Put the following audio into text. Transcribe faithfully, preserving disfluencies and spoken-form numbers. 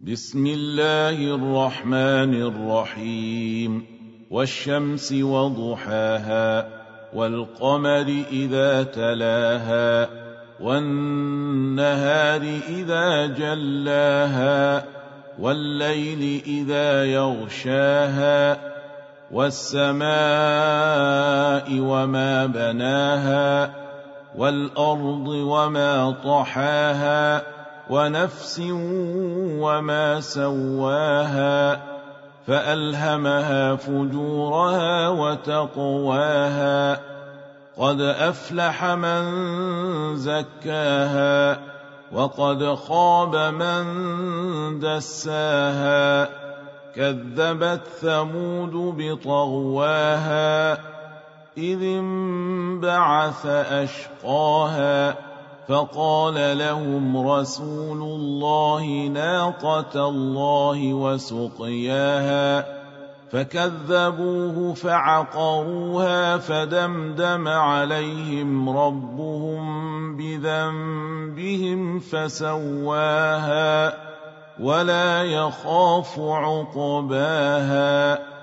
بسم الله الرحمن الرحيم والشمس وضحاها والقمر إذا تلاها والنهار إذا جلاها والليل إذا يغشاها والسماء وما بناها والأرض وما طحاها ونفس وما سواها فألهمها فجورها وتقواها قد أفلح من زكاها وقد خاب من دساها كذبت ثمود بطغواها إذ انبعث أشقاها فقال لهم رسول الله ناقة الله وسقياها فكذبوه فعقروها فدمدم عليهم ربهم بذنبهم فسواها ولا يخاف عقباها